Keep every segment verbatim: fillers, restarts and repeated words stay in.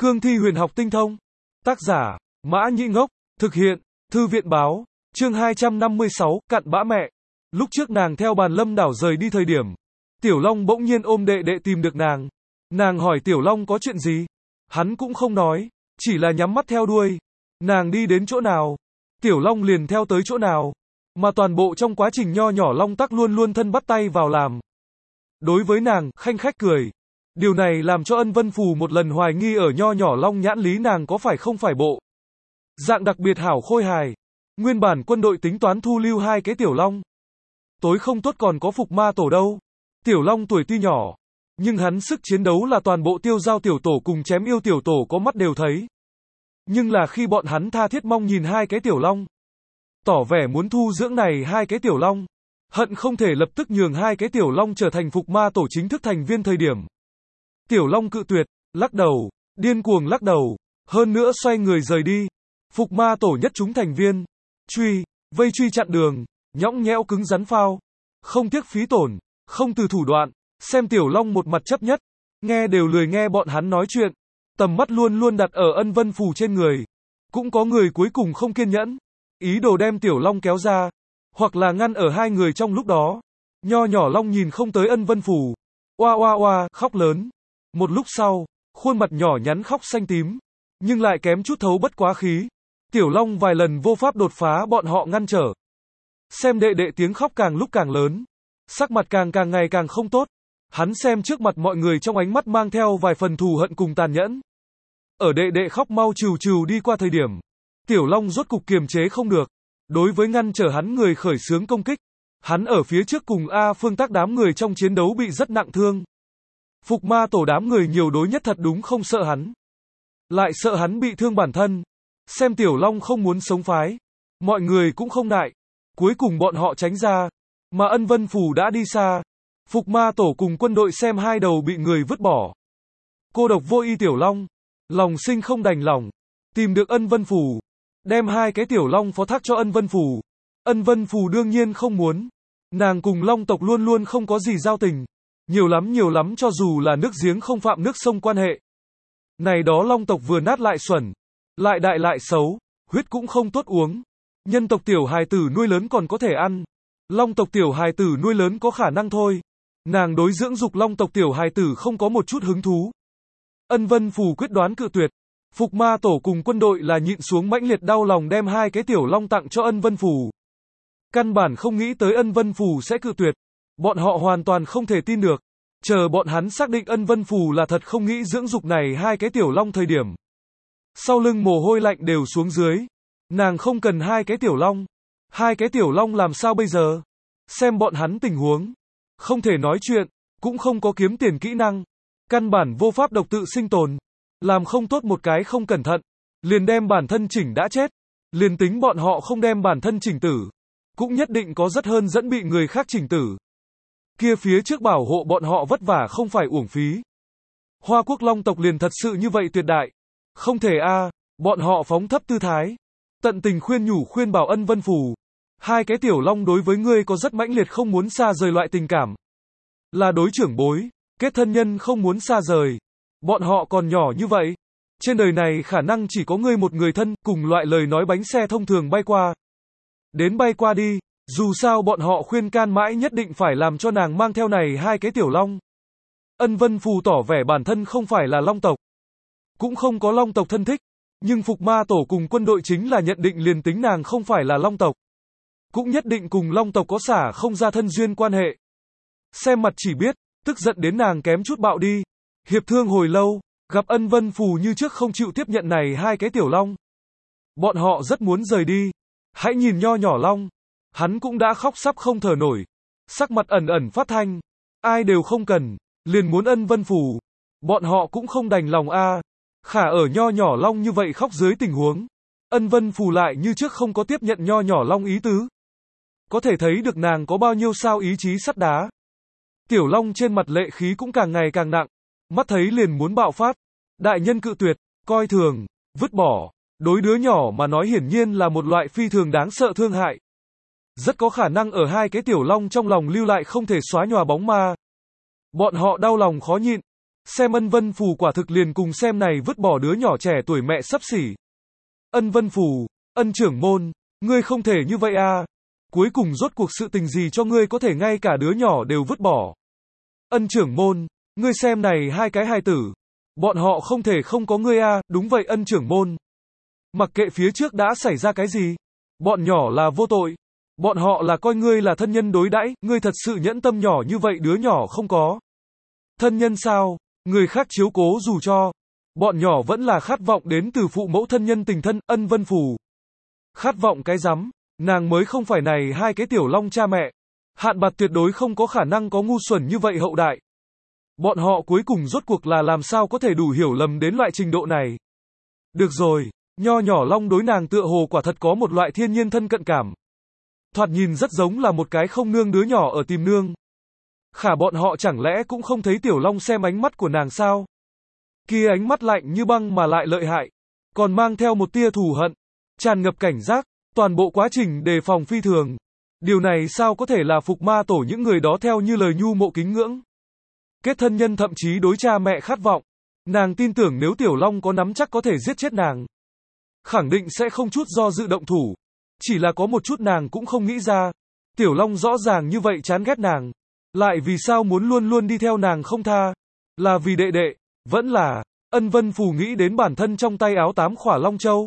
Cương thi huyền học tinh thông. Tác giả, Mã Nhĩ Ngốc. Thực hiện, Thư viện báo. Chương hai trăm năm mươi sáu, cặn bã mẹ. Lúc trước nàng theo Bàn Lâm đảo rời đi thời điểm, Tiểu Long bỗng nhiên ôm đệ đệ tìm được nàng. Nàng hỏi Tiểu Long có chuyện gì? Hắn cũng không nói, chỉ là nhắm mắt theo đuôi. Nàng đi đến chỗ nào, Tiểu Long liền theo tới chỗ nào. Mà toàn bộ trong quá trình nho nhỏ Long Tắc luôn luôn thân bắt tay vào làm. Đối với nàng, khanh khách cười. Điều này làm cho Ân Vân Phù một lần hoài nghi ở nho nhỏ Long nhãn lý nàng có phải không phải bộ dạng đặc biệt hảo khôi hài. Nguyên bản quân đội tính toán thu lưu hai cái Tiểu Long. Tối không tốt còn có Phục Ma Tổ đâu. Tiểu Long tuổi tuy nhỏ, nhưng hắn sức chiến đấu là toàn bộ Tiêu Giao Tiểu Tổ cùng Chém Yêu Tiểu Tổ có mắt đều thấy. Nhưng là khi bọn hắn tha thiết mong nhìn hai cái Tiểu Long, tỏ vẻ muốn thu dưỡng này hai cái Tiểu Long, hận không thể lập tức nhường hai cái Tiểu Long trở thành Phục Ma Tổ chính thức thành viên thời điểm. Tiểu Long cự tuyệt, lắc đầu, điên cuồng lắc đầu, hơn nữa xoay người rời đi. Phục Ma Tổ nhất chúng thành viên, truy, vây truy chặn đường, nhõng nhẽo cứng rắn phao, không tiếc phí tổn, không từ thủ đoạn, xem Tiểu Long một mặt chấp nhất, nghe đều lười nghe bọn hắn nói chuyện, tầm mắt luôn luôn đặt ở Ân Vân Phù trên người. Cũng có người cuối cùng không kiên nhẫn, ý đồ đem Tiểu Long kéo ra, hoặc là ngăn ở hai người trong lúc đó. Nho nhỏ Long nhìn không tới Ân Vân Phù, oa oa oa, khóc lớn. Một lúc sau, khuôn mặt nhỏ nhắn khóc xanh tím, nhưng lại kém chút thấu bất quá khí. Tiểu Long vài lần vô pháp đột phá bọn họ ngăn trở. Xem đệ đệ tiếng khóc càng lúc càng lớn, sắc mặt càng càng ngày càng không tốt. Hắn xem trước mặt mọi người trong ánh mắt mang theo vài phần thù hận cùng tàn nhẫn. Ở đệ đệ khóc mau trừu trừu đi qua thời điểm, Tiểu Long rốt cục kiềm chế không được. Đối với ngăn trở hắn người khởi xướng công kích, hắn ở phía trước cùng A Phương Tác đám người trong chiến đấu bị rất nặng thương. Phục Ma Tổ đám người nhiều đối nhất thật đúng không sợ hắn, lại sợ hắn bị thương bản thân. Xem Tiểu Long không muốn sống phái, mọi người cũng không nại. Cuối cùng bọn họ tránh ra, mà Ân Vân Phù đã đi xa. Phục Ma Tổ cùng quân đội xem hai đầu bị người vứt bỏ, cô độc vô y Tiểu Long, lòng sinh không đành lòng, tìm được Ân Vân Phù, đem hai cái Tiểu Long phó thác cho Ân Vân Phù. Ân Vân Phù đương nhiên không muốn, nàng cùng Long tộc luôn luôn không có gì giao tình, nhiều lắm nhiều lắm cho dù là nước giếng không phạm nước sông quan hệ. Này đó Long tộc vừa nát lại xuẩn, lại đại lại xấu, huyết cũng không tốt uống. Nhân tộc tiểu hài tử nuôi lớn còn có thể ăn, Long tộc tiểu hài tử nuôi lớn có khả năng thôi. Nàng đối dưỡng dục Long tộc tiểu hài tử không có một chút hứng thú. Ân Vân Phù quyết đoán cự tuyệt. Phục Ma Tổ cùng quân đội là nhịn xuống mãnh liệt đau lòng đem hai cái Tiểu Long tặng cho Ân Vân Phù. Căn bản không nghĩ tới Ân Vân Phù sẽ cự tuyệt. Bọn họ hoàn toàn không thể tin được. Chờ bọn hắn xác định Ân Vân Phù là thật không nghĩ dưỡng dục này hai cái Tiểu Long thời điểm, sau lưng mồ hôi lạnh đều xuống dưới. Nàng không cần hai cái Tiểu Long. Hai cái Tiểu Long làm sao bây giờ? Xem bọn hắn tình huống, không thể nói chuyện, cũng không có kiếm tiền kỹ năng, căn bản vô pháp độc tự sinh tồn. Làm không tốt một cái không cẩn thận, liền đem bản thân chỉnh đã chết. Liền tính bọn họ không đem bản thân chỉnh tử, cũng nhất định có rất hơn dẫn bị người khác chỉnh tử. Kia phía trước bảo hộ bọn họ vất vả không phải uổng phí. Hoa Quốc Long tộc liền thật sự như vậy tuyệt đại. Không thể a, à, bọn họ phóng thấp tư thái, tận tình khuyên nhủ khuyên bảo Ân Vân Phù. Hai cái Tiểu Long đối với ngươi có rất mãnh liệt không muốn xa rời loại tình cảm. Là đối trưởng bối, kết thân nhân không muốn xa rời. Bọn họ còn nhỏ như vậy. Trên đời này khả năng chỉ có ngươi một người thân, cùng loại lời nói bánh xe thông thường bay qua. Đến bay qua đi, dù sao bọn họ khuyên can mãi nhất định phải làm cho nàng mang theo này hai cái Tiểu Long. Ân Vân Phù tỏ vẻ bản thân không phải là Long tộc, cũng không có Long tộc thân thích. Nhưng Phục Ma Tổ cùng quân đội chính là nhận định liền tính nàng không phải là Long tộc, cũng nhất định cùng Long tộc có xả không ra thân duyên quan hệ. Xem mặt chỉ biết, tức giận đến nàng kém chút bạo đi. Hiệp thương hồi lâu, gặp Ân Vân Phù như trước không chịu tiếp nhận này hai cái Tiểu Long. Bọn họ rất muốn rời đi. Hãy nhìn nho nhỏ Long, hắn cũng đã khóc sắp không thở nổi, sắc mặt ẩn ẩn phát thanh, ai đều không cần, liền muốn Ân Vân Phù. Bọn họ cũng không đành lòng a. À. Khả ở nho nhỏ Long như vậy khóc dưới tình huống, Ân Vân Phù lại như trước không có tiếp nhận nho nhỏ Long ý tứ. Có thể thấy được nàng có bao nhiêu sao ý chí sắt đá. Tiểu Long trên mặt lệ khí cũng càng ngày càng nặng, mắt thấy liền muốn bạo phát. Đại nhân cự tuyệt, coi thường, vứt bỏ, đối đứa nhỏ mà nói hiển nhiên là một loại phi thường đáng sợ thương hại. Rất có khả năng ở hai cái Tiểu Long trong lòng lưu lại không thể xóa nhòa bóng ma. Bọn họ đau lòng khó nhịn, Xem Ân Vân Phù quả thực liền cùng xem này vứt bỏ đứa nhỏ trẻ tuổi mẹ xấp xỉ. Ân Vân Phù, Ân trưởng môn, ngươi không thể như vậy à. Cuối cùng rốt cuộc sự tình gì cho ngươi có thể ngay cả đứa nhỏ đều vứt bỏ. Ân trưởng môn, ngươi xem này hai cái hài tử. Bọn họ không thể không có ngươi à, đúng vậy Ân trưởng môn. Mặc kệ phía trước đã xảy ra cái gì. Bọn nhỏ là vô tội. Bọn họ là coi ngươi là thân nhân đối đãi, ngươi thật sự nhẫn tâm nhỏ như vậy đứa nhỏ không có. Thân nhân sao? Người khác chiếu cố dù cho. Bọn nhỏ vẫn là khát vọng đến từ phụ mẫu thân nhân tình thân, Ân Vân Phù. Khát vọng cái rắm, nàng mới không phải này hai cái tiểu long cha mẹ. Hạn Bạt tuyệt đối không có khả năng có ngu xuẩn như vậy hậu đại. Bọn họ cuối cùng rốt cuộc là làm sao có thể đủ hiểu lầm đến loại trình độ này. Được rồi, nho nhỏ long đối nàng tựa hồ quả thật có một loại thiên nhiên thân cận cảm. Thoạt nhìn rất giống là một cái không nương đứa nhỏ ở tìm nương. Khả bọn họ chẳng lẽ cũng không thấy tiểu long xem ánh mắt của nàng sao? Kia ánh mắt lạnh như băng mà lại lợi hại. Còn mang theo một tia thù hận. Tràn ngập cảnh giác. Toàn bộ quá trình đề phòng phi thường. Điều này sao có thể là phục ma tổ những người đó theo như lời nhu mộ kính ngưỡng. Kết thân nhân thậm chí đối cha mẹ khát vọng. Nàng tin tưởng nếu tiểu long có nắm chắc có thể giết chết nàng. Khẳng định sẽ không chút do dự động thủ. Chỉ là có một chút nàng cũng không nghĩ ra. Tiểu long rõ ràng như vậy chán ghét nàng. Lại vì sao muốn luôn luôn đi theo nàng không tha? Là vì đệ đệ, vẫn là, Ân Vân Phù nghĩ đến bản thân trong tay áo tám khỏa long châu.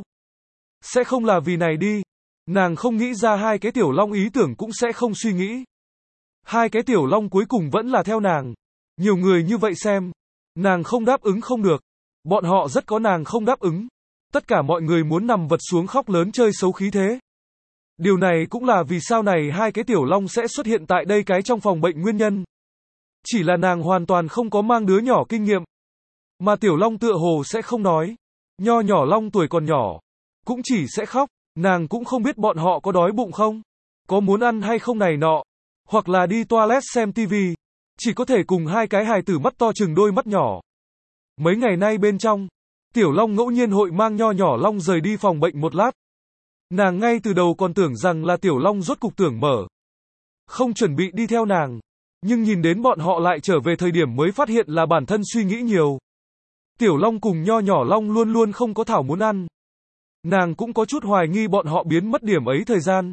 Sẽ không là vì này đi. Nàng không nghĩ ra hai cái tiểu long ý tưởng cũng sẽ không suy nghĩ. Hai cái tiểu long cuối cùng vẫn là theo nàng. Nhiều người như vậy xem. Nàng không đáp ứng không được. Bọn họ rất có nàng không đáp ứng. Tất cả mọi người muốn nằm vật xuống khóc lớn chơi xấu khí thế. Điều này cũng là vì sao này hai cái tiểu long sẽ xuất hiện tại đây cái trong phòng bệnh nguyên nhân. Chỉ là nàng hoàn toàn không có mang đứa nhỏ kinh nghiệm. Mà tiểu long tựa hồ sẽ không nói. Nho nhỏ long tuổi còn nhỏ. Cũng chỉ sẽ khóc. Nàng cũng không biết bọn họ có đói bụng không. Có muốn ăn hay không này nọ. Hoặc là đi toilet xem tivi. Chỉ có thể cùng hai cái hài tử mắt to chừng đôi mắt nhỏ. Mấy ngày nay bên trong. Tiểu long ngẫu nhiên hội mang nho nhỏ long rời đi phòng bệnh một lát. Nàng ngay từ đầu còn tưởng rằng là tiểu long rốt cục tưởng mở. Không chuẩn bị đi theo nàng. Nhưng nhìn đến bọn họ lại trở về thời điểm mới phát hiện là bản thân suy nghĩ nhiều. Tiểu long cùng nho nhỏ long luôn luôn không có thảo muốn ăn. Nàng cũng có chút hoài nghi bọn họ biến mất điểm ấy thời gian.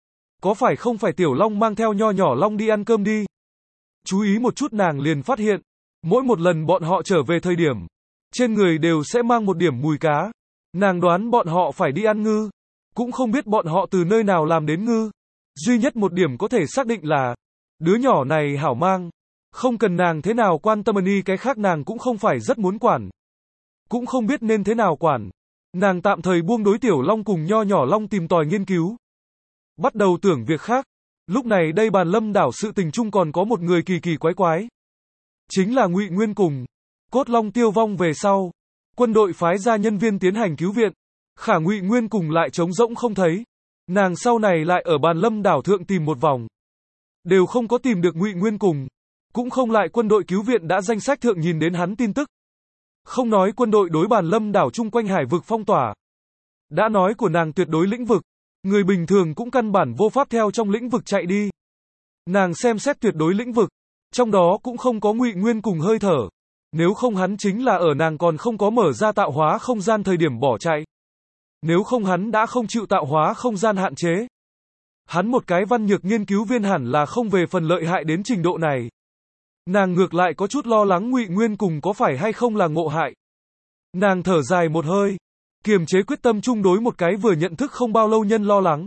Có phải không phải tiểu long mang theo nho nhỏ long đi ăn cơm đi? Chú ý một chút nàng liền phát hiện. Mỗi một lần bọn họ trở về thời điểm. Trên người đều sẽ mang một điểm mùi cá. Nàng đoán bọn họ phải đi ăn ngư. Cũng không biết bọn họ từ nơi nào làm đến ngư. Duy nhất một điểm có thể xác định là. Đứa nhỏ này hảo mang. Không cần nàng thế nào quan tâm đi cái khác nàng cũng không phải rất muốn quản. Cũng không biết nên thế nào quản. Nàng tạm thời buông đối tiểu long cùng nho nhỏ long tìm tòi nghiên cứu. Bắt đầu tưởng việc khác. Lúc này đây Bàn Lâm đảo sự tình chung còn có một người kỳ kỳ quái quái. Chính là Ngụy Nguyên cùng. Cốt long tiêu vong về sau. Quân đội phái ra nhân viên tiến hành cứu viện. Khả Ngụy Nguyên cùng lại trống rỗng không thấy. Nàng sau này lại ở Bàn Lâm đảo thượng tìm một vòng. Đều không có tìm được Ngụy Nguyên cùng. Cũng không lại quân đội cứu viện đã danh sách thượng nhìn đến hắn tin tức. Không nói quân đội đối Bàn Lâm đảo chung quanh hải vực phong tỏa. Đã nói của nàng tuyệt đối lĩnh vực. Người bình thường cũng căn bản vô pháp theo trong lĩnh vực chạy đi. Nàng xem xét tuyệt đối lĩnh vực. Trong đó cũng không có Ngụy Nguyên cùng hơi thở. Nếu không hắn chính là ở nàng còn không có mở ra tạo hóa không gian thời điểm bỏ chạy. Nếu không hắn đã không chịu tạo hóa không gian hạn chế. Hắn một cái văn nhược nghiên cứu viên hẳn là không về phần lợi hại đến trình độ này. Nàng ngược lại có chút lo lắng Ngụy Nguyên cùng có phải hay không là ngộ hại. Nàng thở dài một hơi. Kiềm chế quyết tâm chung đối một cái vừa nhận thức không bao lâu nhân lo lắng.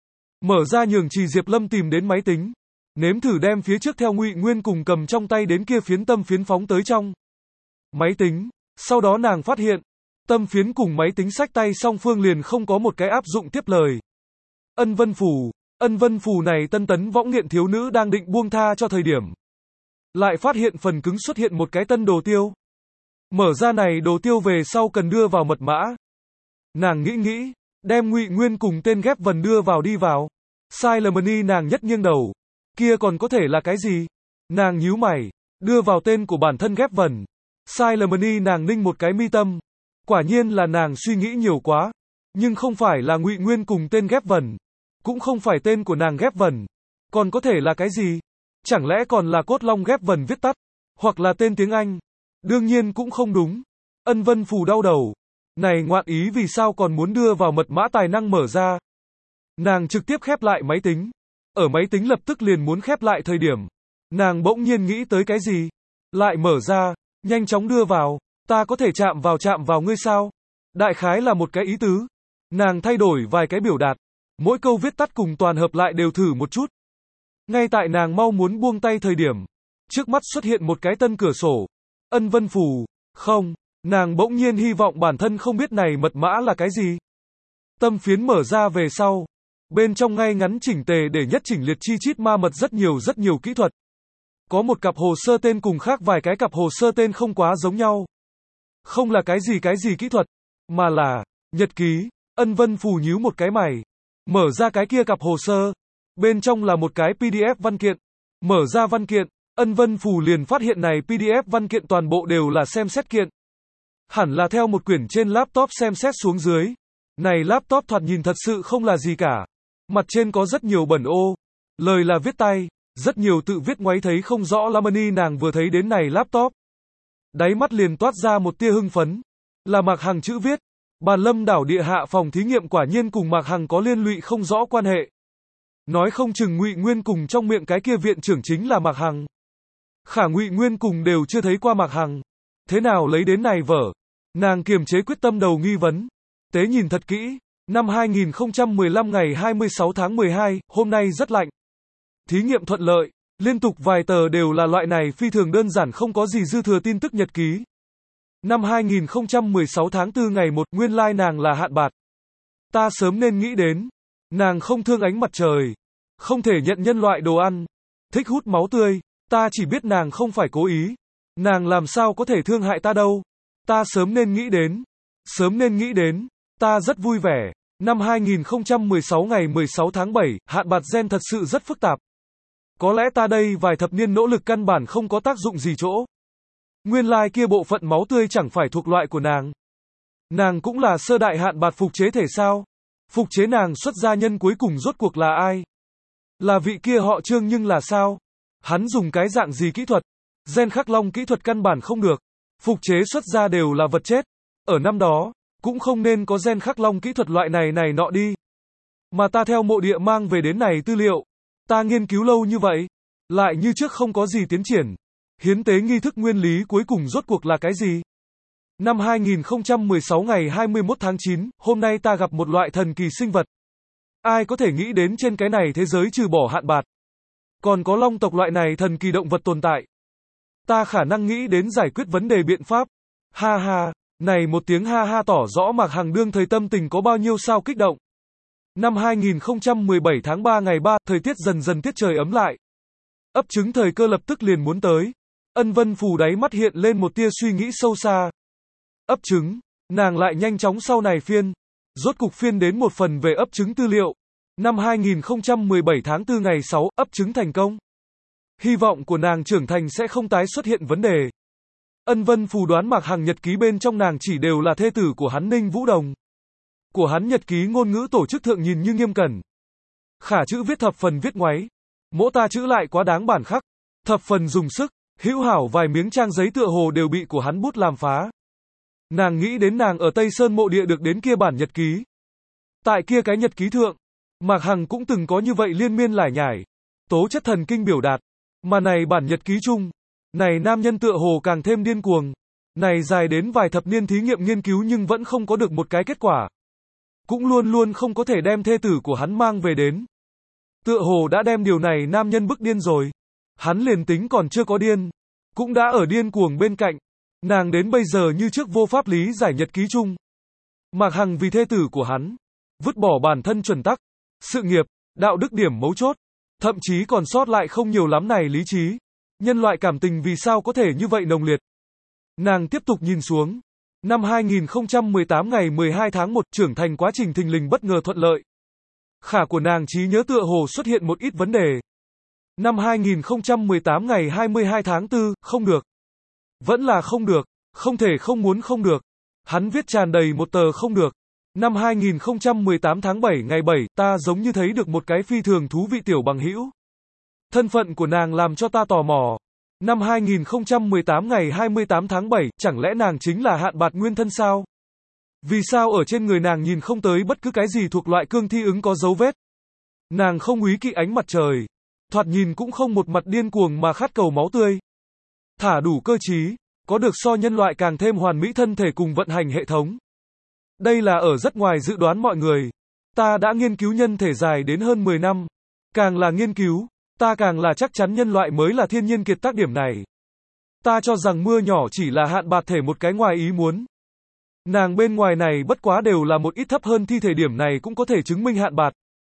Mở ra nhường Trì Diệp Lâm tìm đến máy tính. Nếm thử đem phía trước theo Ngụy Nguyên cùng cầm trong tay đến kia phiến tâm phiến phóng tới trong máy tính. Sau đó nàng phát hiện. Tâm phiến cùng máy tính sách tay song phương liền không có một cái áp dụng tiếp lời. Ân Vân Phù. Ân Vân Phù này tân tấn võng nghiện thiếu nữ đang định buông tha cho thời điểm. Lại phát hiện phần cứng xuất hiện một cái tân đồ tiêu. Mở ra này đồ tiêu về sau cần đưa vào mật mã. Nàng nghĩ nghĩ, đem Ngụy Nguyên cùng tên ghép vần đưa vào đi vào. Silemony nàng nhất nghiêng đầu. Kia còn có thể là cái gì? Nàng nhíu mày, đưa vào tên của bản thân ghép vần. Silemony nàng ninh một cái mi tâm. Quả nhiên là nàng suy nghĩ nhiều quá. Nhưng không phải là Ngụy Nguyên cùng tên ghép vần. Cũng không phải tên của nàng ghép vần. Còn có thể là cái gì? Chẳng lẽ còn là Cốt Long ghép vần viết tắt? Hoặc là tên tiếng Anh? Đương nhiên cũng không đúng. Ân Vân Phù đau đầu. Này ngoạn ý vì sao còn muốn đưa vào mật mã tài năng mở ra. Nàng trực tiếp khép lại máy tính. Ở máy tính lập tức liền muốn khép lại thời điểm. Nàng bỗng nhiên nghĩ tới cái gì? Lại mở ra, nhanh chóng đưa vào. Ta có thể chạm vào chạm vào ngươi sao? Đại khái là một cái ý tứ. Nàng thay đổi vài cái biểu đạt. Mỗi câu viết tắt cùng toàn hợp lại đều thử một chút. Ngay tại nàng mau muốn buông tay thời điểm. Trước mắt xuất hiện một cái tân cửa sổ. Ân Vân Phù. Không. Nàng bỗng nhiên hy vọng bản thân không biết này mật mã là cái gì. Tâm phiến mở ra về sau. Bên trong ngay ngắn chỉnh tề để nhất chỉnh liệt chi chít ma mật rất nhiều rất nhiều kỹ thuật. Có một cặp hồ sơ tên cùng khác vài cái cặp hồ sơ tên không quá giống nhau. Không là cái gì cái gì kỹ thuật, mà là nhật ký. Ân Vân Phù nhíu một cái mày. Mở ra cái kia cặp hồ sơ. Bên trong là một cái pê đê ép văn kiện. Mở ra văn kiện, Ân Vân Phù liền phát hiện này pê đê ép văn kiện toàn bộ đều là xem xét kiện. Hẳn là theo một quyển trên laptop xem xét xuống dưới. Này laptop thoạt nhìn thật sự không là gì cả. Mặt trên có rất nhiều bẩn ô. Lời là viết tay. Rất nhiều tự viết ngoáy thấy không rõ Lamani nàng vừa thấy đến này laptop. Đáy mắt liền toát ra một tia hưng phấn. Là Mạc Hằng chữ viết. Bàn Lâm đảo địa hạ phòng thí nghiệm quả nhiên cùng Mạc Hằng có liên lụy không rõ quan hệ. Nói không chừng Ngụy Nguyên cùng trong miệng cái kia viện trưởng chính là Mạc Hằng. Khả Ngụy Nguyên cùng đều chưa thấy qua Mạc Hằng. Thế nào lấy đến này vở? Nàng kiềm chế quyết tâm đầu nghi vấn. Tế nhìn thật kỹ. Năm hai nghìn không trăm mười lăm ngày hai mươi sáu tháng mười hai, hôm nay rất lạnh. Thí nghiệm thuận lợi. Liên tục vài tờ đều là loại này phi thường đơn giản không có gì dư thừa tin tức nhật ký. Năm hai nghìn không trăm mười sáu tháng tư ngày một, nguyên lai like nàng là Hạn Bạt. Ta sớm nên nghĩ đến. Nàng không thương ánh mặt trời. Không thể nhận nhân loại đồ ăn. Thích hút máu tươi. Ta chỉ biết nàng không phải cố ý. Nàng làm sao có thể thương hại ta đâu. Ta sớm nên nghĩ đến. Sớm nên nghĩ đến. Ta rất vui vẻ. Năm hai nghìn không trăm mười sáu ngày mười sáu tháng bảy, Hạn Bạt gen thật sự rất phức tạp. Có lẽ ta đây vài thập niên nỗ lực căn bản không có tác dụng gì chỗ. Nguyên lai like kia bộ phận máu tươi chẳng phải thuộc loại của nàng. Nàng cũng là sơ đại Hạn Bạt phục chế thể sao? Phục chế nàng xuất gia nhân cuối cùng rốt cuộc là ai? Là vị kia họ Trương nhưng là sao? Hắn dùng cái dạng gì kỹ thuật? Gen khắc long kỹ thuật căn bản không được. Phục chế xuất gia đều là vật chết. Ở năm đó, cũng không nên có gen khắc long kỹ thuật loại này này nọ đi. Mà ta theo mộ địa mang về đến này tư liệu. Ta nghiên cứu lâu như vậy. Lại như trước không có gì tiến triển. Hiến tế nghi thức nguyên lý cuối cùng rốt cuộc là cái gì? Năm hai nghìn không trăm mười sáu ngày hai mươi mốt tháng chín, hôm nay ta gặp một loại thần kỳ sinh vật. Ai có thể nghĩ đến trên cái này thế giới trừ bỏ Hạn Bạt. Còn có long tộc loại này thần kỳ động vật tồn tại. Ta khả năng nghĩ đến giải quyết vấn đề biện pháp. Ha ha, này một tiếng ha ha tỏ rõ Mạc Hằng đương thời tâm tình có bao nhiêu sao kích động. Năm hai nghìn không trăm mười bảy tháng ba ngày ba, thời tiết dần dần tiết trời ấm lại. Ấp trứng thời cơ lập tức liền muốn tới. Ân Vân Phù đáy mắt hiện lên một tia suy nghĩ sâu xa. Ấp trứng, nàng lại nhanh chóng sau này phiên. Rốt cục phiên đến một phần về ấp trứng tư liệu. Năm hai nghìn không trăm mười bảy tháng tư ngày sáu, ấp trứng thành công. Hy vọng của nàng trưởng thành sẽ không tái xuất hiện vấn đề. Ân Vân Phù đoán Mạc Hằng nhật ký bên trong nàng chỉ đều là thê tử của hắn Ninh Vũ Đồng. Của hắn nhật ký ngôn ngữ tổ chức thượng nhìn như nghiêm cẩn. Khả chữ viết thập phần viết ngoáy. Mỗ ta chữ lại quá đáng bản khắc. Thập phần dùng sức. Hữu hảo vài miếng trang giấy tựa hồ đều bị của hắn bút làm phá. Nàng nghĩ đến nàng ở Tây Sơn mộ địa được đến kia bản nhật ký. Tại kia cái nhật ký thượng, Mạc Hằng cũng từng có như vậy liên miên lải nhải. Tố chất thần kinh biểu đạt. Mà này bản nhật ký chung. Này nam nhân tựa hồ càng thêm điên cuồng. Này dài đến vài thập niên thí nghiệm nghiên cứu nhưng vẫn không có được một cái kết quả. Cũng luôn luôn không có thể đem thê tử của hắn mang về đến. Tựa hồ đã đem điều này nam nhân bức điên rồi. Hắn liền tính còn chưa có điên. Cũng đã ở điên cuồng bên cạnh. Nàng đến bây giờ như trước vô pháp lý giải nhật ký chung. Mạc Hằng vì thê tử của hắn. Vứt bỏ bản thân chuẩn tắc. Sự nghiệp, đạo đức điểm mấu chốt. Thậm chí còn sót lại không nhiều lắm này lý trí. Nhân loại cảm tình vì sao có thể như vậy nồng liệt. Nàng tiếp tục nhìn xuống. Năm hai nghìn không trăm mười tám ngày mười hai tháng một, trưởng thành quá trình thình lình bất ngờ thuận lợi. Khả của nàng trí nhớ tựa hồ xuất hiện một ít vấn đề. Năm hai nghìn không trăm mười tám ngày hai mươi hai tháng tư, không được. Vẫn là không được, không thể không muốn không được. Hắn viết tràn đầy một tờ không được. Năm hai nghìn không trăm mười tám tháng bảy ngày bảy, ta giống như thấy được một cái phi thường thú vị tiểu bằng hữu. Thân phận của nàng làm cho ta tò mò. Năm hai nghìn không trăm mười tám ngày hai mươi tám tháng bảy, chẳng lẽ nàng chính là Hạn Bạt nguyên thân sao? Vì sao ở trên người nàng nhìn không tới bất cứ cái gì thuộc loại cương thi ứng có dấu vết? Nàng không úy kỵ ánh mặt trời, thoạt nhìn cũng không một mặt điên cuồng mà khát cầu máu tươi. Thả đủ cơ trí, có được so nhân loại càng thêm hoàn mỹ thân thể cùng vận hành hệ thống. Đây là ở rất ngoài dự đoán mọi người. Ta đã nghiên cứu nhân thể dài đến hơn mười năm. Càng là nghiên cứu, ta càng là chắc chắn nhân loại mới là thiên nhiên kiệt tác điểm này. Ta cho rằng mưa nhỏ chỉ là Hạn Bạt thể một cái ngoài ý muốn. Nàng bên ngoài này bất quá đều là một ít thấp hơn thi thể điểm này cũng có thể chứng minh Hạn Bạt.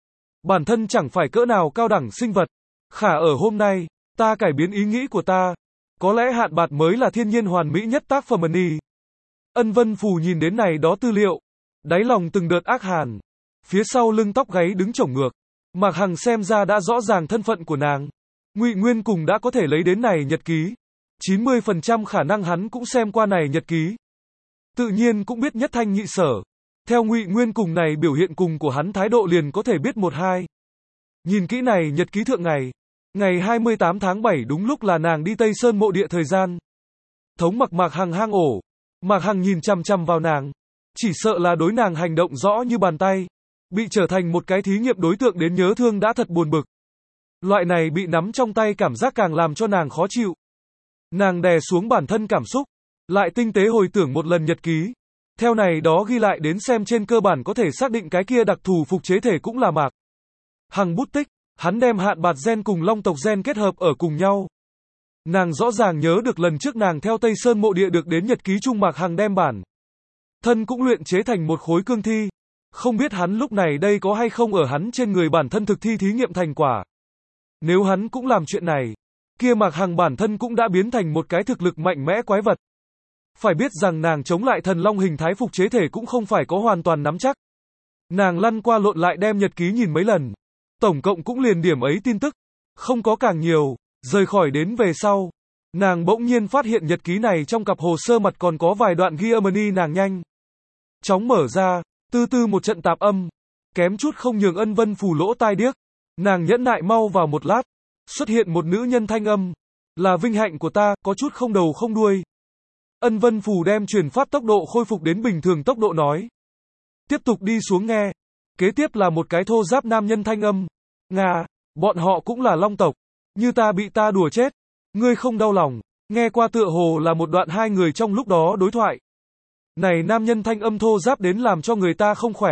Bản thân chẳng phải cỡ nào cao đẳng sinh vật. Khả ở hôm nay, ta cải biến ý nghĩ của ta. Có lẽ Hạn Bạt mới là thiên nhiên hoàn mỹ nhất tác phẩm Nhi. Ân Vân Phù nhìn đến này đó tư liệu. Đáy lòng từng đợt ác hàn. Phía sau lưng tóc gáy đứng chổng ngược. Mạc Hằng xem ra đã rõ ràng thân phận của nàng. Ngụy Nguyên cùng đã có thể lấy đến này nhật ký. chín mươi phần trăm khả năng hắn cũng xem qua này nhật ký. Tự nhiên cũng biết nhất thanh nhị sở. Theo Ngụy Nguyên cùng này biểu hiện cùng của hắn thái độ liền có thể biết một hai. Nhìn kỹ này nhật ký thượng ngày. Ngày hai mươi tám tháng bảy đúng lúc là nàng đi Tây Sơn mộ địa thời gian. Thống mặc Mạc Hằng hang ổ. Mạc Hằng nhìn chằm chằm vào nàng. Chỉ sợ là đối nàng hành động rõ như bàn tay. Bị trở thành một cái thí nghiệm đối tượng đến nhớ thương đã thật buồn bực. Loại này bị nắm trong tay cảm giác càng làm cho nàng khó chịu. Nàng đè xuống bản thân cảm xúc. Lại tinh tế hồi tưởng một lần nhật ký. Theo này đó ghi lại đến xem trên cơ bản có thể xác định cái kia đặc thù phục chế thể cũng là Mạc Hằng bút tích. Hắn đem Hạn Bạt gen cùng Long tộc gen kết hợp ở cùng nhau. Nàng rõ ràng nhớ được lần trước nàng theo Tây Sơn mộ địa được đến nhật ký chung Mạc Hằng đem bản thân cũng luyện chế thành một khối cương thi. Không biết hắn lúc này đây có hay không ở hắn trên người bản thân thực thi thí nghiệm thành quả. Nếu hắn cũng làm chuyện này, kia Mạc Hằng bản thân cũng đã biến thành một cái thực lực mạnh mẽ quái vật. Phải biết rằng nàng chống lại thần long hình thái phục chế thể cũng không phải có hoàn toàn nắm chắc. Nàng lăn qua lộn lại đem nhật ký nhìn mấy lần. Tổng cộng cũng liền điểm ấy tin tức. Không có càng nhiều. Rời khỏi đến về sau. Nàng bỗng nhiên phát hiện nhật ký này trong cặp hồ sơ mặt còn có vài đoạn ghi âm ni nàng nhanh chóng mở ra. Tư tư một trận tạp âm. Kém chút không nhường Ân Vân Phù lỗ tai điếc. Nàng nhẫn nại mau vào một lát. Xuất hiện một nữ nhân thanh âm. Là vinh hạnh của ta, có chút không đầu không đuôi. Ân Vân Phù đem truyền phát tốc độ khôi phục đến bình thường tốc độ nói. Tiếp tục đi xuống nghe. Kế tiếp là một cái thô giáp nam nhân thanh âm. Nga, bọn họ cũng là long tộc. Như ta bị ta đùa chết. Ngươi không đau lòng. Nghe qua tựa hồ là một đoạn hai người trong lúc đó đối thoại. Này nam nhân thanh âm thô giáp đến làm cho người ta không khỏe.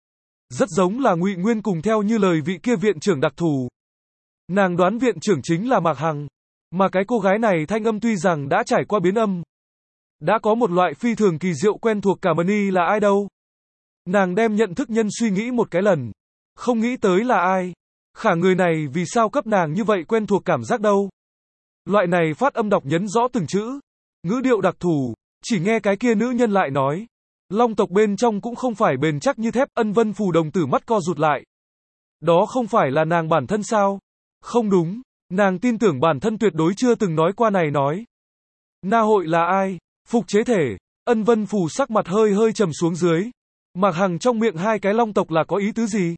Rất giống là Ngụy Nguyên cùng theo như lời vị kia viện trưởng đặc thù. Nàng đoán viện trưởng chính là Mạc Hằng. Mà cái cô gái này thanh âm tuy rằng đã trải qua biến âm. Đã có một loại phi thường kỳ diệu quen thuộc cả Mani là ai đâu. Nàng đem nhận thức nhân suy nghĩ một cái lần. Không nghĩ tới là ai. Khả người này vì sao cấp nàng như vậy quen thuộc cảm giác đâu. Loại này phát âm đọc nhấn rõ từng chữ. Ngữ điệu đặc thù. Chỉ nghe cái kia nữ nhân lại nói. Long tộc bên trong cũng không phải bền chắc như thép. Ân Vân Phù đồng tử mắt co rụt lại. Đó không phải là nàng bản thân sao? Không đúng. Nàng tin tưởng bản thân tuyệt đối chưa từng nói qua này nói. Na hội là ai? Phục chế thể. Ân Vân Phù sắc mặt hơi hơi trầm xuống dưới. Mạc Hằng trong miệng hai cái long tộc là có ý tứ gì?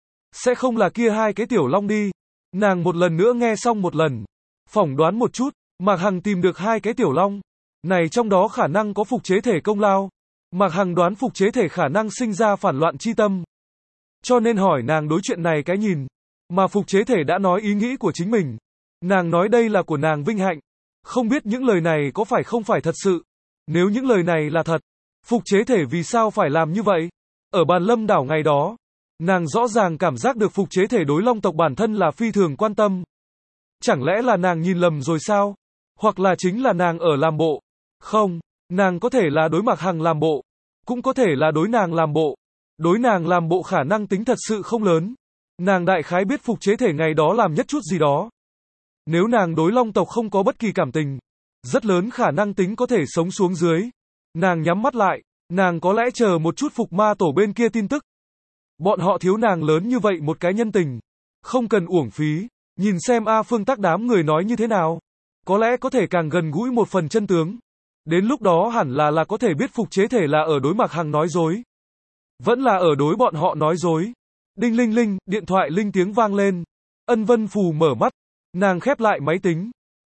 Sẽ không là kia hai cái tiểu long đi. Nàng một lần nữa nghe xong một lần. Phỏng đoán một chút. Mạc Hằng tìm được hai cái tiểu long. Này trong đó khả năng có phục chế thể công lao. Mạc Hằng đoán phục chế thể khả năng sinh ra phản loạn chi tâm. Cho nên hỏi nàng đối chuyện này cái nhìn. Mà phục chế thể đã nói ý nghĩ của chính mình. Nàng nói đây là của nàng vinh hạnh. Không biết những lời này có phải không phải thật sự. Nếu những lời này là thật, phục chế thể vì sao phải làm như vậy? Ở bàn lâm đảo ngày đó, nàng rõ ràng cảm giác được phục chế thể đối long tộc bản thân là phi thường quan tâm. Chẳng lẽ là nàng nhìn lầm rồi sao? Hoặc là chính là nàng ở làm bộ? Không, nàng có thể là đối Mạc Hằng làm bộ. Cũng có thể là đối nàng làm bộ. Đối nàng làm bộ khả năng tính thật sự không lớn. Nàng đại khái biết phục chế thể ngày đó làm nhất chút gì đó. Nếu nàng đối long tộc không có bất kỳ cảm tình, rất lớn khả năng tính có thể sống xuống dưới. Nàng nhắm mắt lại, nàng có lẽ chờ một chút phục ma tổ bên kia tin tức. Bọn họ thiếu nàng lớn như vậy một cái nhân tình. Không cần uổng phí, nhìn xem A Phương Tắc đám người nói như thế nào. Có lẽ có thể càng gần gũi một phần chân tướng. Đến lúc đó hẳn là là có thể biết phục chế thể là ở đối Mạc Hằng nói dối. Vẫn là ở đối bọn họ nói dối. Đinh linh linh, điện thoại linh tiếng vang lên. Ân Vân Phù mở mắt. Nàng khép lại máy tính.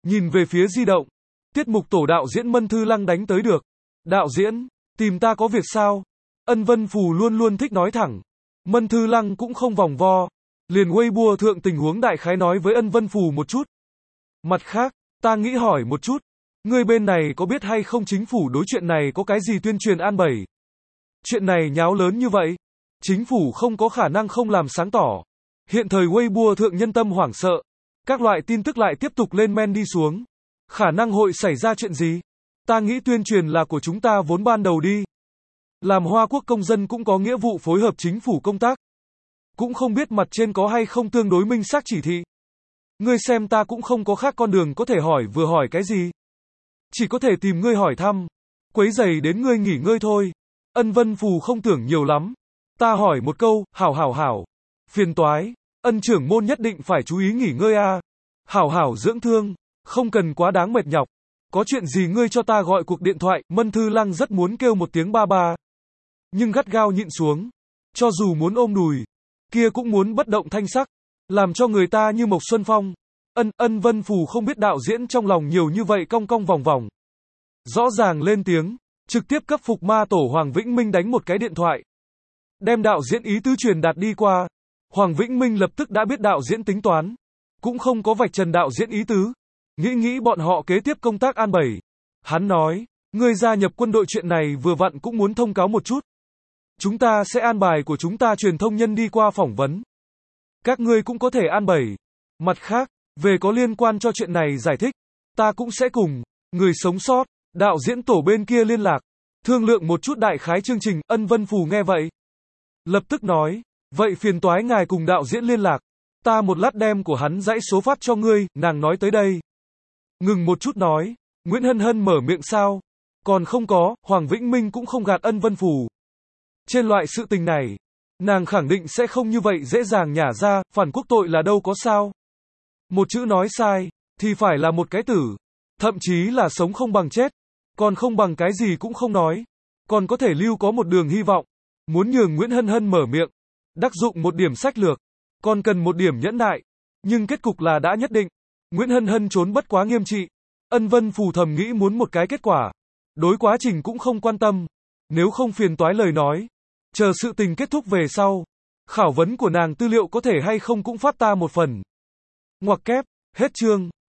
Nhìn về phía di động. Tiết mục tổ đạo diễn Mân Thư Lăng đánh tới được. Đạo diễn, tìm ta có việc sao? Ân Vân Phù luôn luôn thích nói thẳng. Mân Thư Lăng cũng không vòng vo. Liền Weibo thượng tình huống đại khái nói với Ân Vân Phù một chút. Mặt khác, ta nghĩ hỏi một chút. Ngươi bên này có biết hay không chính phủ đối chuyện này có cái gì tuyên truyền an bày? Chuyện này nháo lớn như vậy. Chính phủ không có khả năng không làm sáng tỏ. Hiện thời Weibo thượng nhân tâm hoảng sợ. Các loại tin tức lại tiếp tục lên men đi xuống. Khả năng hội xảy ra chuyện gì? Ta nghĩ tuyên truyền là của chúng ta vốn ban đầu đi. Làm Hoa Quốc công dân cũng có nghĩa vụ phối hợp chính phủ công tác. Cũng không biết mặt trên có hay không tương đối minh xác chỉ thị. Ngươi xem ta cũng không có khác con đường có thể hỏi vừa hỏi cái gì. Chỉ có thể tìm ngươi hỏi thăm. Quấy rầy đến ngươi nghỉ ngơi thôi. Ân Vân Phù không tưởng nhiều lắm. Ta hỏi một câu, hảo hảo hảo. Phiền toái. Ân trưởng môn nhất định phải chú ý nghỉ ngơi a. À. Hảo hảo dưỡng thương. Không cần quá đáng mệt nhọc. Có chuyện gì ngươi cho ta gọi cuộc điện thoại. Mân Thư Lăng rất muốn kêu một tiếng ba ba. Nhưng gắt gao nhịn xuống. Cho dù muốn ôm đùi. Kia cũng muốn bất động thanh sắc. Làm cho người ta như Mộc Xuân Phong. Ân, Ân Vân Phù không biết đạo diễn trong lòng nhiều như vậy cong cong vòng vòng. Rõ ràng lên tiếng. Trực tiếp cấp phục ma tổ Hoàng Vĩnh Minh đánh một cái điện thoại. Đem đạo diễn ý tứ truyền đạt đi qua. Hoàng Vĩnh Minh lập tức đã biết đạo diễn tính toán. Cũng không có vạch trần đạo diễn ý tứ. Nghĩ nghĩ bọn họ kế tiếp công tác an bày. Hắn nói, ngươi gia nhập quân đội chuyện này vừa vặn cũng muốn thông cáo một chút. Chúng ta sẽ an bài của chúng ta truyền thông nhân đi qua phỏng vấn. Các ngươi cũng có thể an bày. Mặt khác, về có liên quan cho chuyện này giải thích. Ta cũng sẽ cùng, người sống sót, đạo diễn tổ bên kia liên lạc. Thương lượng một chút đại khái chương trình. Ân Vân Phù nghe vậy. Lập tức nói, vậy phiền toái ngài cùng đạo diễn liên lạc. Ta một lát đem của hắn dãy số phát cho ngươi, nàng nói tới đây. Ngừng một chút nói, Nguyễn Hân Hân mở miệng sao? Còn không có, Hoàng Vĩnh Minh cũng không gạt Ân Vân Phù. Trên loại sự tình này, nàng khẳng định sẽ không như vậy dễ dàng nhả ra, phản quốc tội là đâu có sao. Một chữ nói sai, thì phải là một cái tử. Thậm chí là sống không bằng chết. Còn không bằng cái gì cũng không nói. Còn có thể lưu có một đường hy vọng. Muốn nhường Nguyễn Hân Hân mở miệng. Đắc dụng một điểm sách lược. Còn cần một điểm nhẫn nại. Nhưng kết cục là đã nhất định. Nguyễn Hân Hân trốn bất quá nghiêm trị. Ân Vân Phù thầm nghĩ muốn một cái kết quả. Đối quá trình cũng không quan tâm. Nếu không phiền toái lời nói. Chờ sự tình kết thúc về sau. Khảo vấn của nàng tư liệu có thể hay không cũng phát ta một phần. Ngoặc kép, hết chương.